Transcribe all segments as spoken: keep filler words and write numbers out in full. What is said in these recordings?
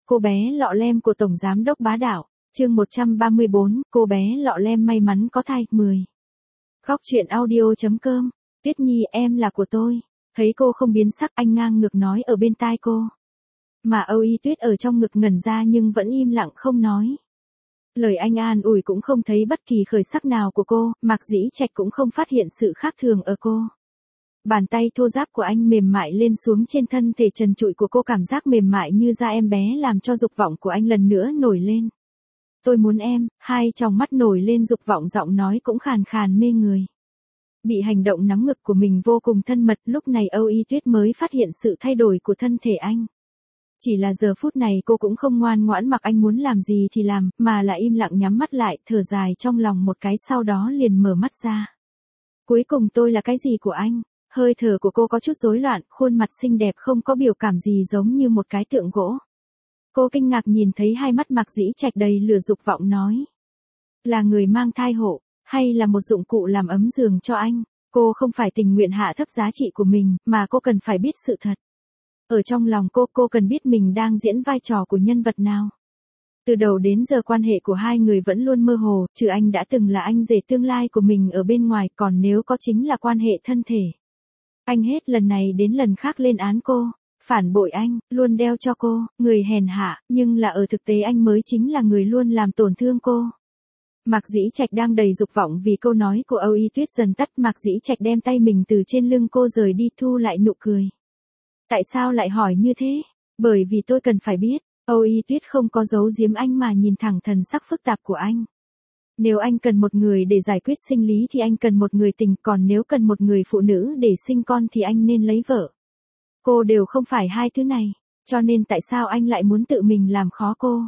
Cô bé lọ lem của Tổng Giám đốc bá đạo, chương một trăm ba mươi bốn, cô bé lọ lem may mắn có thai, mười. Góc truyện audio.com, Tuyết Nhi em là của tôi. Thấy cô không biến sắc, anh ngang ngược nói ở bên tai cô. Mà Âu Y Tuyết ở trong ngực ngẩn ra nhưng vẫn im lặng không nói. Lời anh an ủi cũng không thấy bất kỳ khởi sắc nào của cô, Mạc Dĩ Trạch cũng không phát hiện sự khác thường ở cô. Bàn tay thô ráp của anh mềm mại lên xuống trên thân thể trần trụi của cô, cảm giác mềm mại như da em bé làm cho dục vọng của anh lần nữa nổi lên. Tôi muốn em, hai tròng mắt nổi lên dục vọng, giọng nói cũng khàn khàn mê người. Bị hành động nắm ngực của mình vô cùng thân mật, lúc này Âu Y Tuyết mới phát hiện sự thay đổi của thân thể anh. Chỉ là giờ phút này cô cũng không ngoan ngoãn mặc anh muốn làm gì thì làm, mà là im lặng nhắm mắt lại, thở dài trong lòng một cái sau đó liền mở mắt ra. Cuối cùng tôi là cái gì của anh? Hơi thở của cô có chút rối loạn, khuôn mặt xinh đẹp không có biểu cảm gì, giống như một cái tượng gỗ. Cô kinh ngạc nhìn thấy hai mắt Mạc Dĩ Trạch đầy lửa dục vọng nói. Là người mang thai hộ, hay là một dụng cụ làm ấm giường cho anh? Cô không phải tình nguyện hạ thấp giá trị của mình, mà cô cần phải biết sự thật. Ở trong lòng cô, cô cần biết mình đang diễn vai trò của nhân vật nào. Từ đầu đến giờ quan hệ của hai người vẫn luôn mơ hồ, trừ anh đã từng là anh rể tương lai của mình ở bên ngoài, còn nếu có chính là quan hệ thân thể. Anh hết lần này đến lần khác lên án cô, phản bội anh, luôn đeo cho cô, người hèn hạ, nhưng là ở thực tế anh mới chính là người luôn làm tổn thương cô. Mạc Dĩ Trạch đang đầy dục vọng vì câu nói của Âu Y Tuyết dần tắt, Mạc Dĩ Trạch đem tay mình từ trên lưng cô rời đi, thu lại nụ cười. Tại sao lại hỏi như thế? Bởi vì tôi cần phải biết. Âu Y Tuyết không có giấu giếm anh mà nhìn thẳng thần sắc phức tạp của anh. Nếu anh cần một người để giải quyết sinh lý thì anh cần một người tình, còn nếu cần một người phụ nữ để sinh con thì anh nên lấy vợ. Cô đều không phải hai thứ này, cho nên tại sao anh lại muốn tự mình làm khó cô?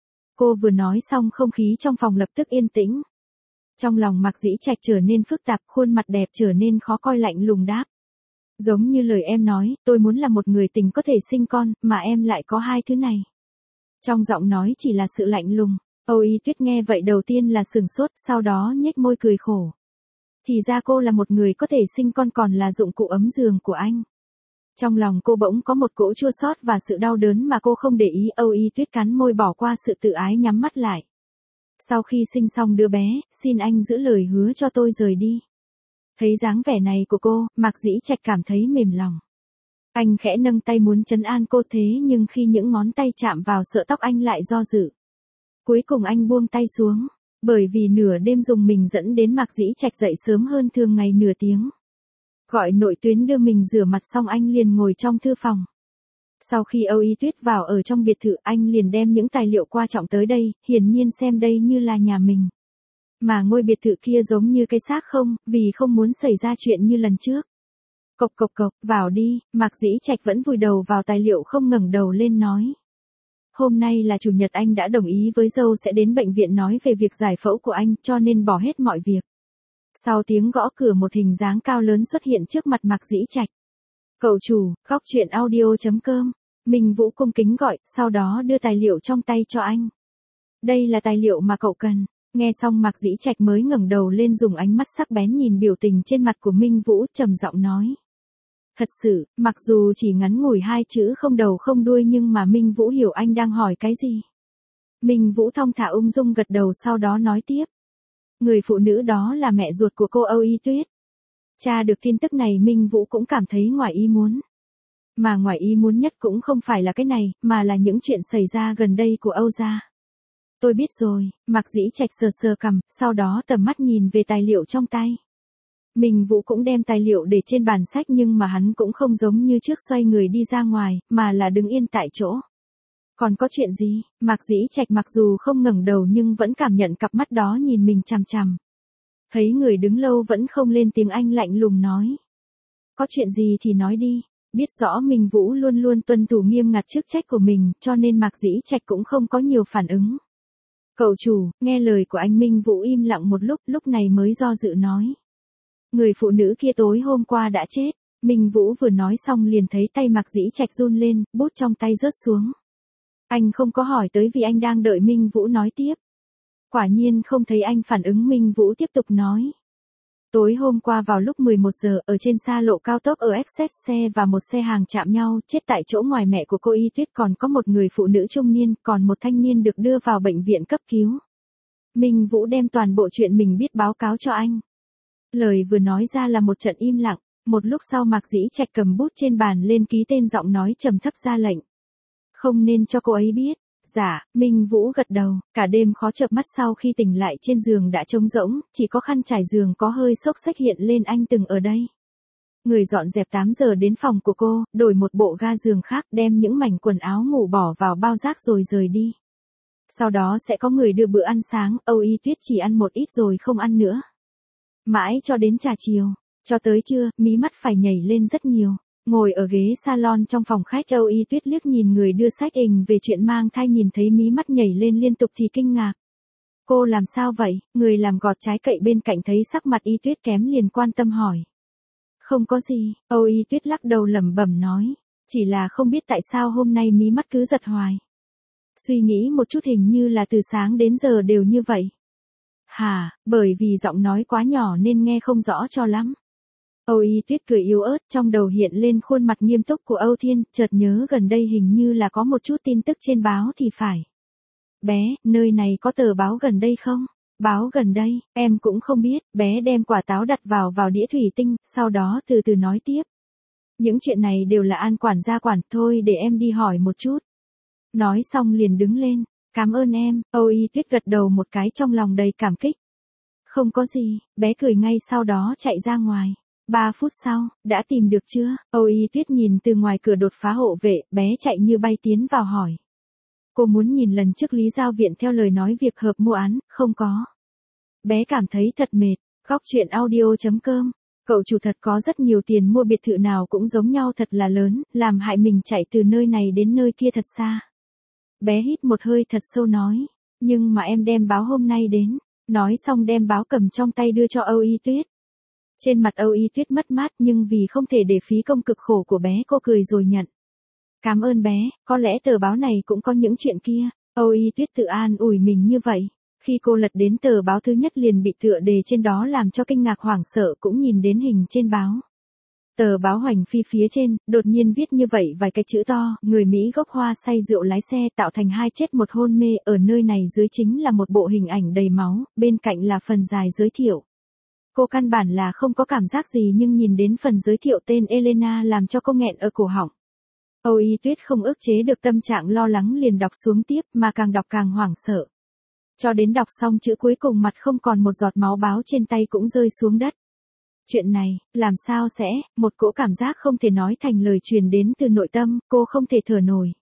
Cô vừa nói xong không khí trong phòng lập tức yên tĩnh. Trong lòng Mạc Dĩ Trạch trở nên phức tạp, khuôn mặt đẹp trở nên khó coi, lạnh lùng đáp. Giống như lời em nói, tôi muốn là một người tình có thể sinh con, mà em lại có hai thứ này. Trong giọng nói chỉ là sự lạnh lùng. Âu Y Tuyết nghe vậy đầu tiên là sửng sốt, sau đó nhếch môi cười khổ. Thì ra cô là một người có thể sinh con, còn là dụng cụ ấm giường của anh. Trong lòng cô bỗng có một cỗ chua xót và sự đau đớn mà cô không để ý. Âu Y Tuyết cắn môi bỏ qua sự tự ái, nhắm mắt lại. Sau khi sinh xong đứa bé, xin anh giữ lời hứa cho tôi rời đi. Thấy dáng vẻ này của cô, Mạc Dĩ Trạch cảm thấy mềm lòng. Anh khẽ nâng tay muốn trấn an cô, thế nhưng khi những ngón tay chạm vào sợi tóc anh lại do dự. Cuối cùng anh buông tay xuống, bởi vì nửa đêm dùng mình dẫn đến Mạc Dĩ Trạch dậy sớm hơn thường ngày nửa tiếng. Gọi nội tuyến đưa mình rửa mặt xong anh liền ngồi trong thư phòng. Sau khi Âu Y Tuyết vào ở trong biệt thự, anh liền đem những tài liệu quan trọng tới đây, hiển nhiên xem đây như là nhà mình. Mà ngôi biệt thự kia giống như cái xác không, vì không muốn xảy ra chuyện như lần trước. Cộc cộc cộc, vào đi. Mạc Dĩ Trạch vẫn vùi đầu vào tài liệu không ngẩng đầu lên nói. Hôm nay là chủ nhật, anh đã đồng ý với dâu sẽ đến bệnh viện nói về việc giải phẫu của anh, cho nên bỏ hết mọi việc. Sau tiếng gõ cửa, một hình dáng cao lớn xuất hiện trước mặt Mạc Dĩ Trạch. Cậu chủ, góc truyện audio.com. Minh Vũ cung kính gọi, sau đó đưa tài liệu trong tay cho anh. Đây là tài liệu mà cậu cần. Nghe xong Mạc Dĩ Trạch mới ngẩng đầu lên, dùng ánh mắt sắc bén nhìn biểu tình trên mặt của Minh Vũ, trầm giọng nói. Thật sự, mặc dù chỉ ngắn ngủi hai chữ không đầu không đuôi nhưng mà Minh Vũ hiểu anh đang hỏi cái gì. Minh Vũ thong thả ung dung gật đầu, sau đó nói tiếp. Người phụ nữ đó là mẹ ruột của cô Âu Y Tuyết. Tra được tin tức này Minh Vũ cũng cảm thấy ngoài ý muốn. Mà ngoài ý muốn nhất cũng không phải là cái này, mà là những chuyện xảy ra gần đây của Âu gia. Tôi biết rồi. Mạc Dĩ Trạch sờ sờ cằm, sau đó tầm mắt nhìn về tài liệu trong tay. Minh Vũ cũng đem tài liệu để trên bàn sách, nhưng mà hắn cũng không giống như trước xoay người đi ra ngoài, mà là đứng yên tại chỗ. Còn có chuyện gì? Mạc Dĩ Trạch mặc dù không ngẩng đầu nhưng vẫn cảm nhận cặp mắt đó nhìn mình chằm chằm. Thấy người đứng lâu vẫn không lên tiếng, anh lạnh lùng nói. Có chuyện gì thì nói đi. Biết rõ Minh Vũ luôn luôn tuân thủ nghiêm ngặt chức trách của mình, cho nên Mạc Dĩ Trạch cũng không có nhiều phản ứng. Cậu chủ, nghe lời của anh. Minh Vũ im lặng một lúc, lúc này mới do dự nói. Người phụ nữ kia tối hôm qua đã chết. Minh Vũ vừa nói xong liền thấy tay Mạc Dĩ Trạch run lên, bút trong tay rớt xuống. Anh không có hỏi tới vì anh đang đợi Minh Vũ nói tiếp. Quả nhiên không thấy anh phản ứng, Minh Vũ tiếp tục nói. Tối hôm qua vào lúc mười một giờ, ở trên xa lộ cao tốc ở Essex xe và một xe hàng chạm nhau, chết tại chỗ ngoài mẹ của cô Y Tuyết còn có một người phụ nữ trung niên, còn một thanh niên được đưa vào bệnh viện cấp cứu. Minh Vũ đem toàn bộ chuyện mình biết báo cáo cho anh. Lời vừa nói ra là một trận im lặng, một lúc sau Mạc Dĩ Trạch cầm bút trên bàn lên ký tên, giọng nói trầm thấp ra lệnh. Không nên cho cô ấy biết. Dạ, Minh Vũ gật đầu, cả đêm khó chợp mắt sau khi tỉnh lại trên giường đã trống rỗng, chỉ có khăn trải giường có hơi xốc xếch hiện lên, anh từng ở đây. Người dọn dẹp tám giờ đến phòng của cô, đổi một bộ ga giường khác, đem những mảnh quần áo ngủ bỏ vào bao rác rồi rời đi. Sau đó sẽ có người đưa bữa ăn sáng, Âu Y Tuyết chỉ ăn một ít rồi không ăn nữa. Mãi cho đến trà chiều, cho tới trưa, mí mắt phải nhảy lên rất nhiều. Ngồi ở ghế salon trong phòng khách, Âu Y Tuyết liếc nhìn người đưa sách hình về chuyện mang thai, nhìn thấy mí mắt nhảy lên liên tục thì kinh ngạc. Cô làm sao vậy? Người làm gọt trái cậy bên cạnh thấy sắc mặt Y Tuyết kém liền quan tâm hỏi. Không có gì, Âu Y Tuyết lắc đầu lẩm bẩm nói. Chỉ là không biết tại sao hôm nay mí mắt cứ giật hoài. Suy nghĩ một chút hình như là từ sáng đến giờ đều như vậy. Hả, bởi vì giọng nói quá nhỏ nên nghe không rõ cho lắm. Âu Y Tuyết cười yếu ớt, trong đầu hiện lên khuôn mặt nghiêm túc của Âu Thiên, chợt nhớ gần đây hình như là có một chút tin tức trên báo thì phải. Bé, nơi này có tờ báo gần đây không? Báo gần đây, em cũng không biết. Bé đem quả táo đặt vào vào đĩa thủy tinh, sau đó từ từ nói tiếp. Những chuyện này đều là An quản gia quản, thôi để em đi hỏi một chút. Nói xong liền đứng lên. Cảm ơn em. Âu Y Tuyết gật đầu một cái, trong lòng đầy cảm kích. Không có gì, bé cười ngay sau đó chạy ra ngoài. Ba phút sau, đã tìm được chưa? Âu Y Tuyết nhìn từ ngoài cửa đột phá hộ vệ, bé chạy như bay tiến vào hỏi. Cô muốn nhìn lần trước Lý Giao Viện theo lời nói việc hợp mua án, không có. Bé cảm thấy thật mệt. Góc truyện audio chấm com. Cậu chủ thật có rất nhiều tiền, mua biệt thự nào cũng giống nhau thật là lớn, làm hại mình chạy từ nơi này đến nơi kia thật xa. Bé hít một hơi thật sâu nói. Nhưng mà em đem báo hôm nay đến. Nói xong đem báo cầm trong tay đưa cho Âu Y Tuyết. Trên mặt Âu Y Tuyết mất mát, nhưng vì không thể để phí công cực khổ của bé, cô cười rồi nhận. Cảm ơn bé, có lẽ tờ báo này cũng có những chuyện kia. Âu Y Tuyết tự an ủi mình như vậy. Khi cô lật đến tờ báo thứ nhất liền bị tựa đề trên đó làm cho kinh ngạc hoảng sợ, cũng nhìn đến hình trên báo. Tờ báo Hoành Phi phía trên, đột nhiên viết như vậy vài cái chữ to, người Mỹ gốc Hoa say rượu lái xe tạo thành hai chết một hôn mê, ở nơi này dưới chính là một bộ hình ảnh đầy máu, bên cạnh là phần dài giới thiệu. Cô căn bản là không có cảm giác gì, nhưng nhìn đến phần giới thiệu tên Elena làm cho cô nghẹn ở cổ họng. Âu Y Tuyết không ức chế được tâm trạng lo lắng liền đọc xuống tiếp, mà càng đọc càng hoảng sợ. Cho đến đọc xong chữ cuối cùng mặt không còn một giọt máu, báo trên tay cũng rơi xuống đất. Chuyện này, làm sao sẽ, một cỗ cảm giác không thể nói thành lời truyền đến từ nội tâm, cô không thể thở nổi.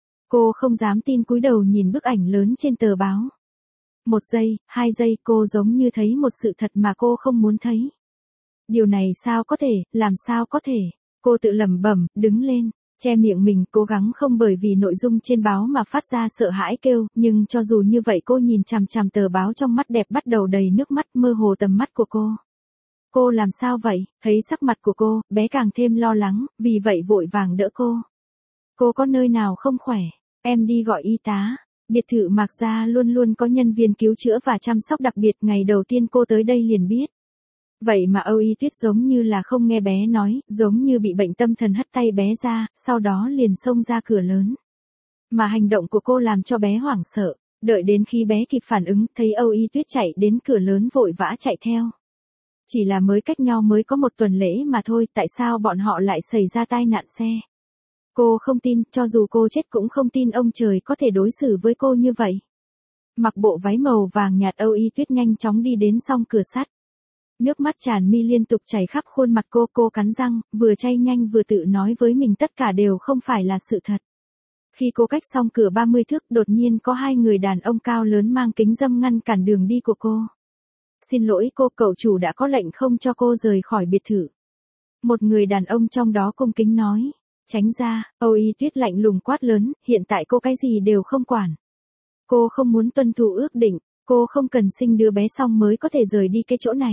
Cô không dám tin, cúi đầu nhìn bức ảnh lớn trên tờ báo. Một giây, hai giây, cô giống như thấy một sự thật mà cô không muốn thấy. Điều này sao có thể, làm sao có thể. Cô tự lẩm bẩm, đứng lên, che miệng mình, cố gắng không bởi vì nội dung trên báo mà phát ra sợ hãi kêu, nhưng cho dù như vậy cô nhìn chằm chằm tờ báo, trong mắt đẹp bắt đầu đầy nước mắt, mơ hồ tầm mắt của cô. Cô làm sao vậy? Thấy sắc mặt của cô, bé càng thêm lo lắng, vì vậy vội vàng đỡ cô. Cô có nơi nào không khỏe? Em đi gọi y tá. Biệt thự Mạc Gia luôn luôn có nhân viên cứu chữa và chăm sóc đặc biệt, ngày đầu tiên cô tới đây liền biết. Vậy mà Âu Y Tuyết giống như là không nghe bé nói, giống như bị bệnh tâm thần hất tay bé ra, sau đó liền xông ra cửa lớn. Mà hành động của cô làm cho bé hoảng sợ, đợi đến khi bé kịp phản ứng, thấy Âu Y Tuyết chạy đến cửa lớn vội vã chạy theo. Chỉ là mới cách nhau mới có một tuần lễ mà thôi, tại sao bọn họ lại xảy ra tai nạn xe? Cô không tin, cho dù cô chết cũng không tin ông trời có thể đối xử với cô như vậy. Mặc bộ váy màu vàng nhạt, Âu Y Tuyết nhanh chóng đi đến song cửa sắt. Nước mắt tràn mi liên tục chảy khắp khuôn mặt cô, cô cắn răng, vừa chay nhanh vừa tự nói với mình tất cả đều không phải là sự thật. Khi cô cách xong cửa ba mươi thước, đột nhiên có hai người đàn ông cao lớn mang kính râm ngăn cản đường đi của cô. Xin lỗi cô, cậu chủ đã có lệnh không cho cô rời khỏi biệt thự. Một người đàn ông trong đó cung kính nói. Tránh ra, Âu Y Tuyết lạnh lùng quát lớn, hiện tại cô cái gì đều không quản. Cô không muốn tuân thủ ước định, cô không cần sinh đứa bé xong mới có thể rời đi cái chỗ này.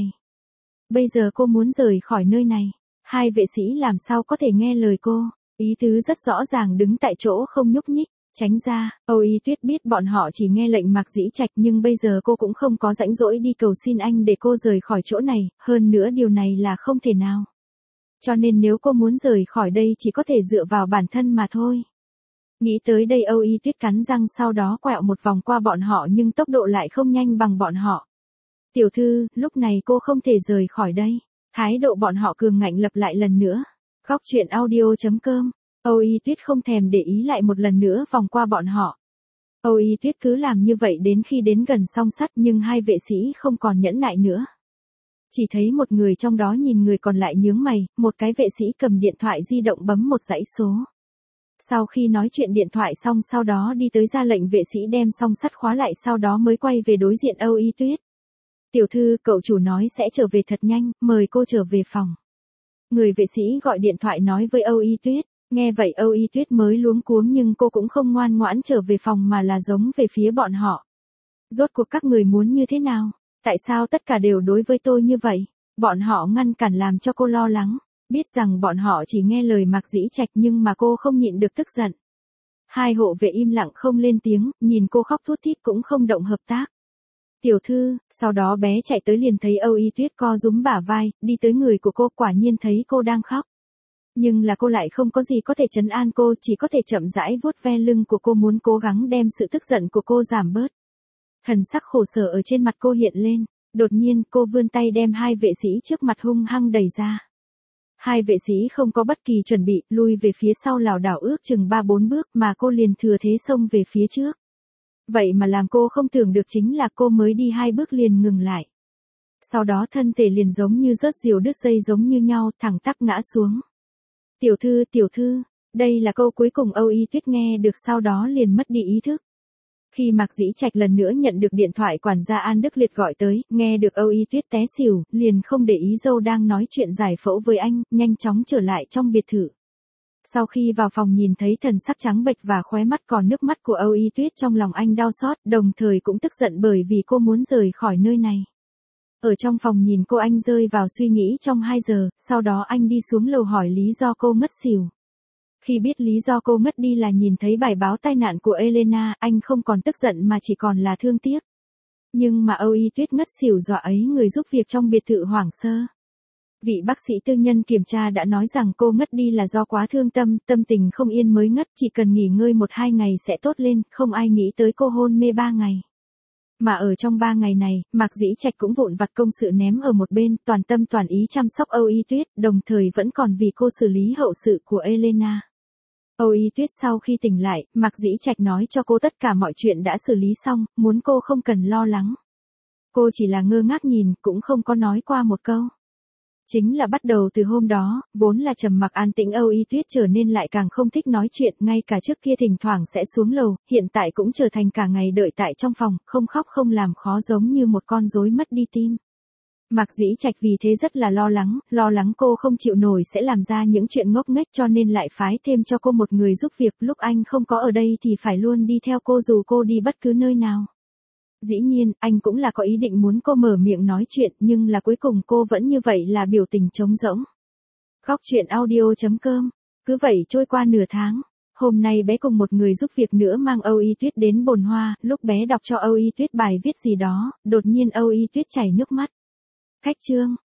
Bây giờ cô muốn rời khỏi nơi này. Hai vệ sĩ làm sao có thể nghe lời cô, ý tứ rất rõ ràng, đứng tại chỗ không nhúc nhích. Tránh ra, Âu Y Tuyết biết bọn họ chỉ nghe lệnh Mạc Dĩ Trạch nhưng bây giờ cô cũng không có rãnh rỗi đi cầu xin anh để cô rời khỏi chỗ này, hơn nữa điều này là không thể nào. Cho nên nếu cô muốn rời khỏi đây chỉ có thể dựa vào bản thân mà thôi. Nghĩ tới đây Âu Y Tuyết cắn răng sau đó quẹo một vòng qua bọn họ nhưng tốc độ lại không nhanh bằng bọn họ. Tiểu thư, lúc này cô không thể rời khỏi đây. Thái độ bọn họ cường ngạnh lặp lại lần nữa. Khóc chuyện audio chấm com. Âu Y Tuyết không thèm để ý lại một lần nữa vòng qua bọn họ. Âu Y Tuyết cứ làm như vậy đến khi đến gần song sắt nhưng hai vệ sĩ không còn nhẫn nại nữa. Chỉ thấy một người trong đó nhìn người còn lại nhướng mày, một cái vệ sĩ cầm điện thoại di động bấm một dãy số. Sau khi nói chuyện điện thoại xong sau đó đi tới ra lệnh vệ sĩ đem song sắt khóa lại sau đó mới quay về đối diện Âu Y Tuyết. Tiểu thư, cậu chủ nói sẽ trở về thật nhanh, mời cô trở về phòng. Người vệ sĩ gọi điện thoại nói với Âu Y Tuyết. Nghe vậy Âu Y Tuyết mới luống cuống nhưng cô cũng không ngoan ngoãn trở về phòng mà là giống về phía bọn họ. Rốt cuộc các người muốn như thế nào? Tại sao tất cả đều đối với tôi như vậy? Bọn họ ngăn cản làm cho cô lo lắng. Biết rằng bọn họ chỉ nghe lời Mạc Dĩ Trạch nhưng mà cô không nhịn được tức giận. Hai hộ vệ im lặng không lên tiếng, nhìn cô khóc thút thít cũng không động hợp tác. Tiểu thư, sau đó bé chạy tới liền thấy Âu Y Tuyết co rúm bả vai, đi tới người của cô quả nhiên thấy cô đang khóc. Nhưng là cô lại không có gì có thể trấn an cô, chỉ có thể chậm rãi vuốt ve lưng của cô muốn cố gắng đem sự tức giận của cô giảm bớt. Thần sắc khổ sở ở trên mặt cô hiện lên, đột nhiên cô vươn tay đem hai vệ sĩ trước mặt hung hăng đẩy ra. Hai vệ sĩ không có bất kỳ chuẩn bị, lui về phía sau lảo đảo ước chừng ba bốn bước mà cô liền thừa thế xông về phía trước. Vậy mà làm cô không tưởng được chính là cô mới đi hai bước liền ngừng lại. Sau đó thân thể liền giống như rớt diều đứt dây giống như nhau thẳng tắp ngã xuống. Tiểu thư, tiểu thư, đây là câu cuối cùng Âu Y Tuyết nghe được sau đó liền mất đi ý thức. Khi Mạc Dĩ Trạch lần nữa nhận được điện thoại quản gia An Đức Liệt gọi tới, nghe được Âu Y Tuyết té xỉu, liền không để ý dâu đang nói chuyện giải phẫu với anh, nhanh chóng trở lại trong biệt thự. Sau khi vào phòng nhìn thấy thần sắc trắng bệch và khóe mắt còn nước mắt của Âu Y Tuyết trong lòng anh đau xót, đồng thời cũng tức giận bởi vì cô muốn rời khỏi nơi này. Ở trong phòng nhìn cô anh rơi vào suy nghĩ trong hai giờ, sau đó anh đi xuống lầu hỏi lý do cô ngất xỉu. Khi biết lý do cô ngất đi là nhìn thấy bài báo tai nạn của Elena, anh không còn tức giận mà chỉ còn là thương tiếc. Nhưng mà Âu Y Tuyết ngất xỉu dọa ấy người giúp việc trong biệt thự hoảng sơ. Vị bác sĩ tư nhân kiểm tra đã nói rằng cô ngất đi là do quá thương tâm, tâm tình không yên mới ngất, chỉ cần nghỉ ngơi một hai ngày sẽ tốt lên, không ai nghĩ tới cô hôn mê ba ngày. Mà ở trong ba ngày này, Mạc Dĩ Trạch cũng vụn vặt công sự ném ở một bên, toàn tâm toàn ý chăm sóc Âu Y Tuyết, đồng thời vẫn còn vì cô xử lý hậu sự của Elena. Âu Y Tuyết sau khi tỉnh lại, Mạc Dĩ Trạch nói cho cô tất cả mọi chuyện đã xử lý xong, muốn cô không cần lo lắng. Cô chỉ là ngơ ngác nhìn, cũng không có nói qua một câu. Chính là bắt đầu từ hôm đó, vốn là trầm mặc an tĩnh Âu Y Tuyết trở nên lại càng không thích nói chuyện, ngay cả trước kia thỉnh thoảng sẽ xuống lầu, hiện tại cũng trở thành cả ngày đợi tại trong phòng, không khóc không làm khó giống như một con rối mất đi tim. Mạc Dĩ Trạch vì thế rất là lo lắng, lo lắng cô không chịu nổi sẽ làm ra những chuyện ngốc nghếch cho nên lại phái thêm cho cô một người giúp việc, lúc anh không có ở đây thì phải luôn đi theo cô dù cô đi bất cứ nơi nào. Dĩ nhiên, anh cũng là có ý định muốn cô mở miệng nói chuyện, nhưng là cuối cùng cô vẫn như vậy là biểu tình trống rỗng. Khóc chuyện audio chấm com. Cứ vậy trôi qua nửa tháng. Hôm nay bé cùng một người giúp việc nữa mang Âu Y Tuyết đến bồn hoa, lúc bé đọc cho Âu Y Tuyết bài viết gì đó, đột nhiên Âu Y Tuyết chảy nước mắt. Khách trương,